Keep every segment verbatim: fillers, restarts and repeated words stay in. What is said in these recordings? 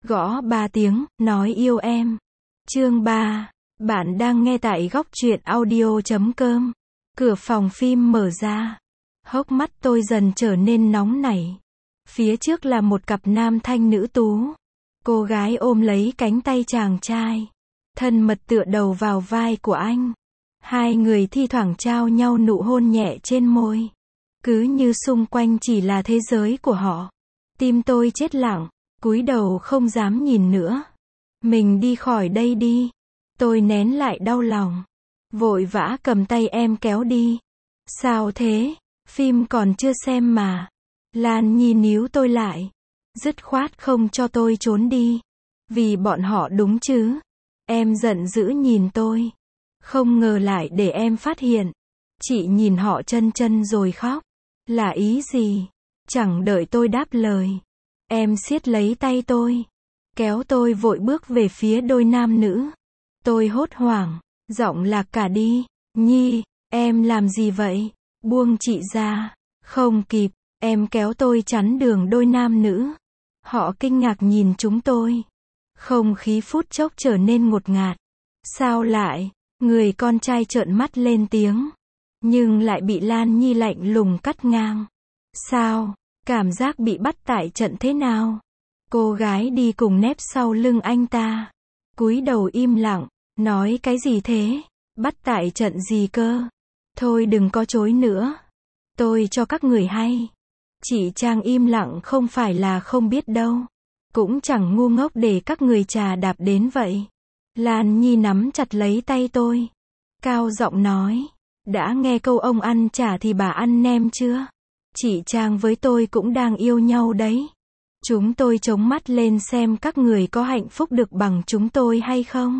Gõ ba tiếng, nói yêu em. Chương ba. Bạn đang nghe tại góc truyện audio chấm com. Cửa phòng phim mở ra. Hốc mắt tôi dần trở nên nóng nảy. Phía trước là một cặp nam thanh nữ tú. Cô gái ôm lấy cánh tay chàng trai. Thân mật tựa đầu vào vai của anh. Hai người thi thoảng trao nhau nụ hôn nhẹ trên môi. Cứ như xung quanh chỉ là thế giới của họ. Tim tôi chết lặng, cúi đầu không dám nhìn nữa. Mình đi khỏi đây đi. Tôi nén lại đau lòng. Vội vã cầm tay em kéo đi. Sao thế? Phim còn chưa xem mà. Lan Nhi níu tôi lại. Dứt khoát không cho tôi trốn đi. Vì bọn họ đúng chứ? Em giận dữ nhìn tôi. Không ngờ lại để em phát hiện. Chị nhìn họ chân chân rồi khóc. Là ý gì? Chẳng đợi tôi đáp lời. Em siết lấy tay tôi. Kéo tôi vội bước về phía đôi nam nữ. Tôi hốt hoảng. Giọng lạc cả đi. Nhi, em làm gì vậy? Buông chị ra. Không kịp. Em kéo tôi chắn đường đôi nam nữ. Họ kinh ngạc nhìn chúng tôi. Không khí phút chốc trở nên ngột ngạt. Sao lại? Người con trai trợn mắt lên tiếng. Nhưng lại bị Lan Nhi lạnh lùng cắt ngang. Sao? Cảm giác bị bắt tại trận thế nào? Cô gái đi cùng nép sau lưng anh ta. Cúi đầu im lặng. Nói cái gì thế? Bắt tại trận gì cơ? Thôi đừng có chối nữa. Tôi cho các người hay. Chị Trang im lặng không phải là không biết đâu. Cũng chẳng ngu ngốc để các người trà đạp đến vậy. Lan Nhi nắm chặt lấy tay tôi. Cao giọng nói. Đã nghe câu ông ăn chả thì bà ăn nem chưa? Chị Trang với tôi cũng đang yêu nhau đấy. Chúng tôi chống mắt lên xem các người có hạnh phúc được bằng chúng tôi hay không.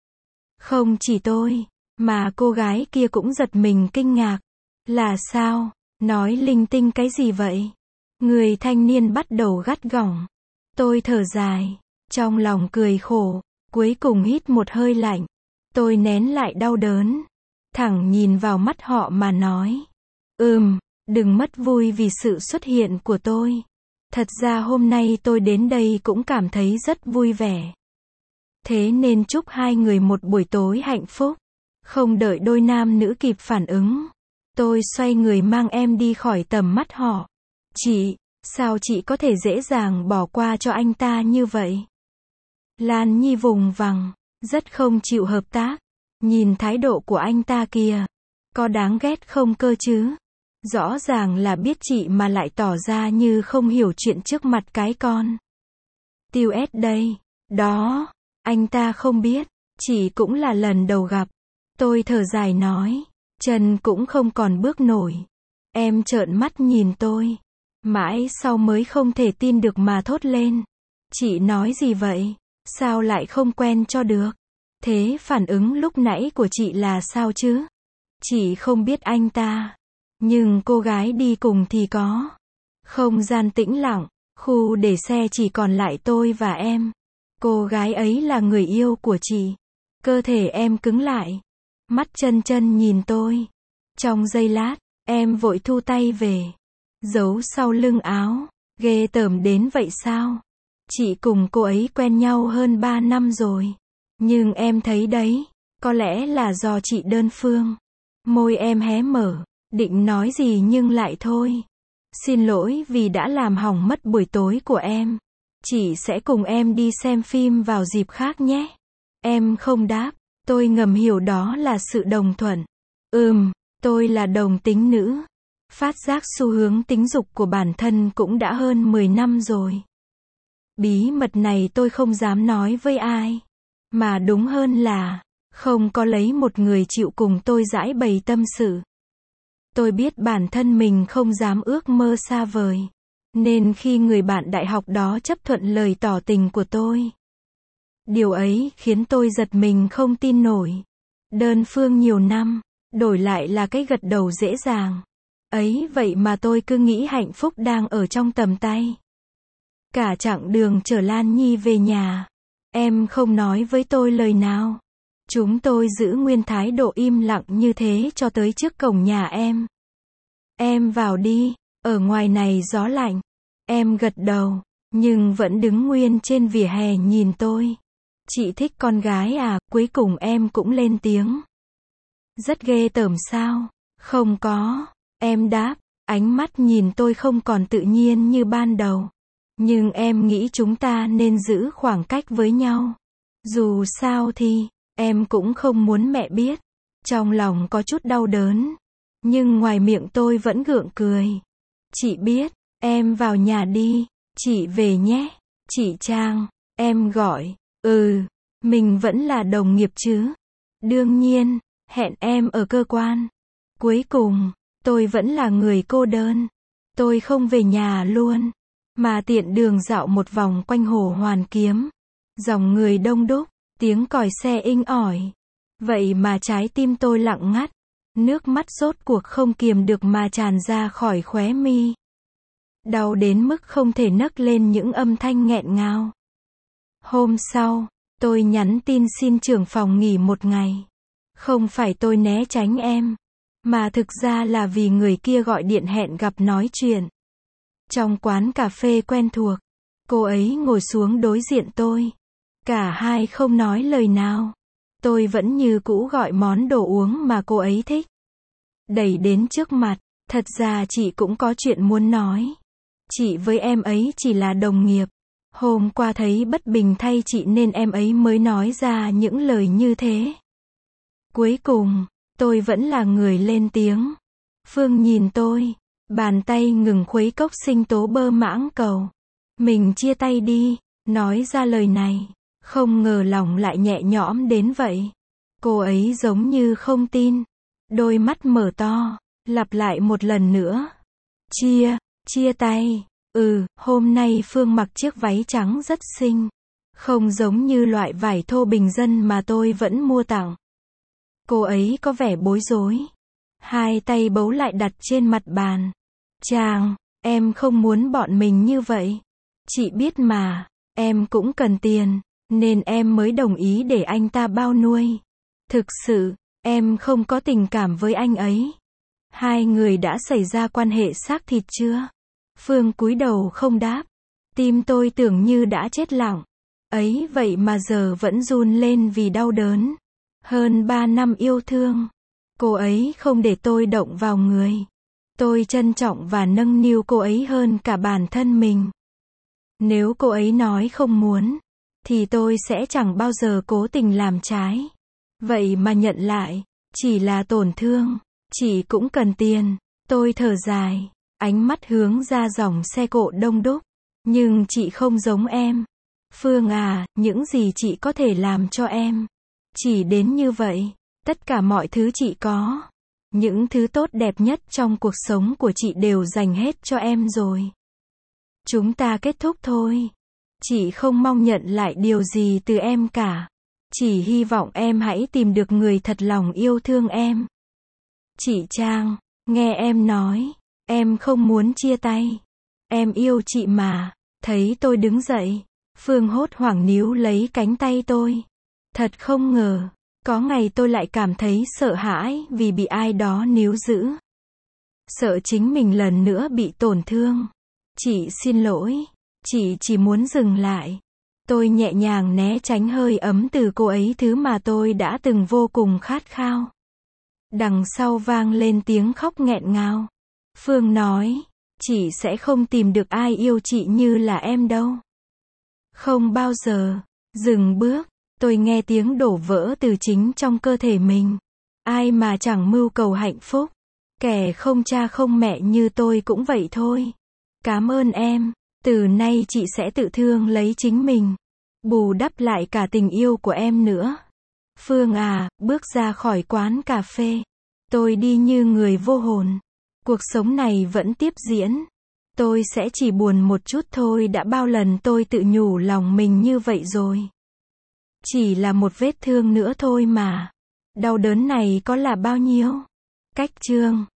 Không chỉ tôi, mà cô gái kia cũng giật mình kinh ngạc. Là sao? Nói linh tinh cái gì vậy? Người thanh niên bắt đầu gắt gỏng. Tôi thở dài, trong lòng cười khổ, cuối cùng hít một hơi lạnh. Tôi nén lại đau đớn, thẳng nhìn vào mắt họ mà nói. Ừm, đừng mất vui vì sự xuất hiện của tôi. Thật ra hôm nay tôi đến đây cũng cảm thấy rất vui vẻ. Thế nên chúc hai người một buổi tối hạnh phúc. Không đợi đôi nam nữ kịp phản ứng. Tôi xoay người mang em đi khỏi tầm mắt họ. Chị, sao chị có thể dễ dàng bỏ qua cho anh ta như vậy? Lan Nhi vùng vằng, rất không chịu hợp tác. Nhìn thái độ của anh ta kìa. Có đáng ghét không cơ chứ? Rõ ràng là biết chị mà lại tỏ ra như không hiểu chuyện trước mặt cái con. Tiêu ét đây. Đó, anh ta không biết. Chị cũng là lần đầu gặp. Tôi thở dài nói. Chân cũng không còn bước nổi. Em trợn mắt nhìn tôi. Mãi sau mới không thể tin được mà thốt lên. Chị nói gì vậy? Sao lại không quen cho được? Thế phản ứng lúc nãy của chị là sao chứ? Chị không biết anh ta. Nhưng cô gái đi cùng thì có. Không gian tĩnh lặng. Khu để xe chỉ còn lại tôi và em. Cô gái ấy là người yêu của chị. Cơ thể em cứng lại. Mắt chân chân nhìn tôi. Trong giây lát, em vội thu tay về. Giấu sau lưng áo. Ghê tởm đến vậy sao? Chị cùng cô ấy quen nhau hơn ba năm rồi. Nhưng em thấy đấy, có lẽ là do chị đơn phương. Môi em hé mở, định nói gì nhưng lại thôi. Xin lỗi vì đã làm hỏng mất buổi tối của em. Chị sẽ cùng em đi xem phim vào dịp khác nhé. Em không đáp, tôi ngầm hiểu đó là sự đồng thuận. Ừm, tôi là đồng tính nữ. Phát giác xu hướng tính dục của bản thân cũng đã hơn mười năm rồi. Bí mật này tôi không dám nói với ai. Mà đúng hơn là, không có lấy một người chịu cùng tôi giải bày tâm sự. Tôi biết bản thân mình không dám ước mơ xa vời. Nên khi người bạn đại học đó chấp thuận lời tỏ tình của tôi. Điều ấy khiến tôi giật mình không tin nổi. Đơn phương nhiều năm, đổi lại là cái gật đầu dễ dàng. Ấy vậy mà tôi cứ nghĩ hạnh phúc đang ở trong tầm tay. Cả chặng đường chở Lan Nhi về nhà. Em không nói với tôi lời nào. Chúng tôi giữ nguyên thái độ im lặng như thế cho tới trước cổng nhà em. Em vào đi, ở ngoài này gió lạnh. Em gật đầu, nhưng vẫn đứng nguyên trên vỉa hè nhìn tôi. Chị thích con gái à, cuối cùng em cũng lên tiếng. Rất ghê tởm sao? Không có, em đáp, ánh mắt nhìn tôi không còn tự nhiên như ban đầu. Nhưng em nghĩ chúng ta nên giữ khoảng cách với nhau. Dù sao thì, em cũng không muốn mẹ biết. Trong lòng có chút đau đớn. Nhưng ngoài miệng tôi vẫn gượng cười. Chị biết, em vào nhà đi. Chị về nhé. Chị Trang, em gọi. Ừ, mình vẫn là đồng nghiệp chứ. Đương nhiên, hẹn em ở cơ quan. Cuối cùng, tôi vẫn là người cô đơn. Tôi không về nhà luôn, mà tiện đường dạo một vòng quanh Hồ Hoàn Kiếm. Dòng người đông đúc, tiếng còi xe inh ỏi. Vậy mà trái tim tôi lặng ngắt. Nước mắt rốt cuộc không kiềm được mà tràn ra khỏi khóe mi. Đau đến mức không thể nấc lên những âm thanh nghẹn ngào. Hôm sau, tôi nhắn tin xin trưởng phòng nghỉ một ngày. Không phải tôi né tránh em, mà thực ra là vì người kia gọi điện hẹn gặp nói chuyện. Trong quán cà phê quen thuộc, cô ấy ngồi xuống đối diện tôi. Cả hai không nói lời nào. Tôi vẫn như cũ gọi món đồ uống mà cô ấy thích. Đẩy đến trước mặt, thật ra chị cũng có chuyện muốn nói. Chị với em ấy chỉ là đồng nghiệp. Hôm qua thấy bất bình thay chị nên em ấy mới nói ra những lời như thế. Cuối cùng, tôi vẫn là người lên tiếng. Phương nhìn tôi, bàn tay ngừng khuấy cốc sinh tố bơ mãng cầu. Mình chia tay đi, nói ra lời này, không ngờ lòng lại nhẹ nhõm đến vậy. Cô ấy giống như không tin. Đôi mắt mở to, lặp lại một lần nữa. Chia, chia tay. Ừ, hôm nay Phương mặc chiếc váy trắng rất xinh. Không giống như loại vải thô bình dân mà tôi vẫn mua tặng. Cô ấy có vẻ bối rối. Hai tay bấu lại đặt trên mặt bàn. Chàng, em không muốn bọn mình như vậy. Chị biết mà, em cũng cần tiền, nên em mới đồng ý để anh ta bao nuôi. Thực sự, em không có tình cảm với anh ấy. Hai người đã xảy ra quan hệ xác thịt chưa? Phương cúi đầu không đáp. Tim tôi tưởng như đã chết lặng. Ấy vậy mà giờ vẫn run lên vì đau đớn. Hơn ba năm yêu thương, cô ấy không để tôi động vào người. Tôi trân trọng và nâng niu cô ấy hơn cả bản thân mình. Nếu cô ấy nói không muốn, thì tôi sẽ chẳng bao giờ cố tình làm trái. Vậy mà nhận lại, chỉ là tổn thương. Chị cũng cần tiền. Tôi thở dài, ánh mắt hướng ra dòng xe cộ đông đúc. Nhưng chị không giống em. Phương à, những gì chị có thể làm cho em? Chỉ đến như vậy, tất cả mọi thứ chị có. Những thứ tốt đẹp nhất trong cuộc sống của chị đều dành hết cho em rồi. Chúng ta kết thúc thôi. Chị không mong nhận lại điều gì từ em cả. Chỉ hy vọng em hãy tìm được người thật lòng yêu thương em. Chị Trang, nghe em nói, em không muốn chia tay. Em yêu chị mà. Thấy tôi đứng dậy, Phương hốt hoảng níu lấy cánh tay tôi. Thật không ngờ, có ngày tôi lại cảm thấy sợ hãi vì bị ai đó níu giữ. Sợ chính mình lần nữa bị tổn thương. Chị xin lỗi, chị chỉ muốn dừng lại. Tôi nhẹ nhàng né tránh hơi ấm từ cô ấy, thứ mà tôi đã từng vô cùng khát khao. Đằng sau vang lên tiếng khóc nghẹn ngào. Phương nói, chị sẽ không tìm được ai yêu chị như là em đâu. Không bao giờ. Dừng bước, tôi nghe tiếng đổ vỡ từ chính trong cơ thể mình. Ai mà chẳng mưu cầu hạnh phúc. Kẻ không cha không mẹ như tôi cũng vậy thôi. Cảm ơn em, từ nay chị sẽ tự thương lấy chính mình. Bù đắp lại cả tình yêu của em nữa. Phương à, bước ra khỏi quán cà phê. Tôi đi như người vô hồn. Cuộc sống này vẫn tiếp diễn. Tôi sẽ chỉ buồn một chút thôi, đã bao lần tôi tự nhủ lòng mình như vậy rồi. Chỉ là một vết thương nữa thôi mà. Đau đớn này có là bao nhiêu? Cách chương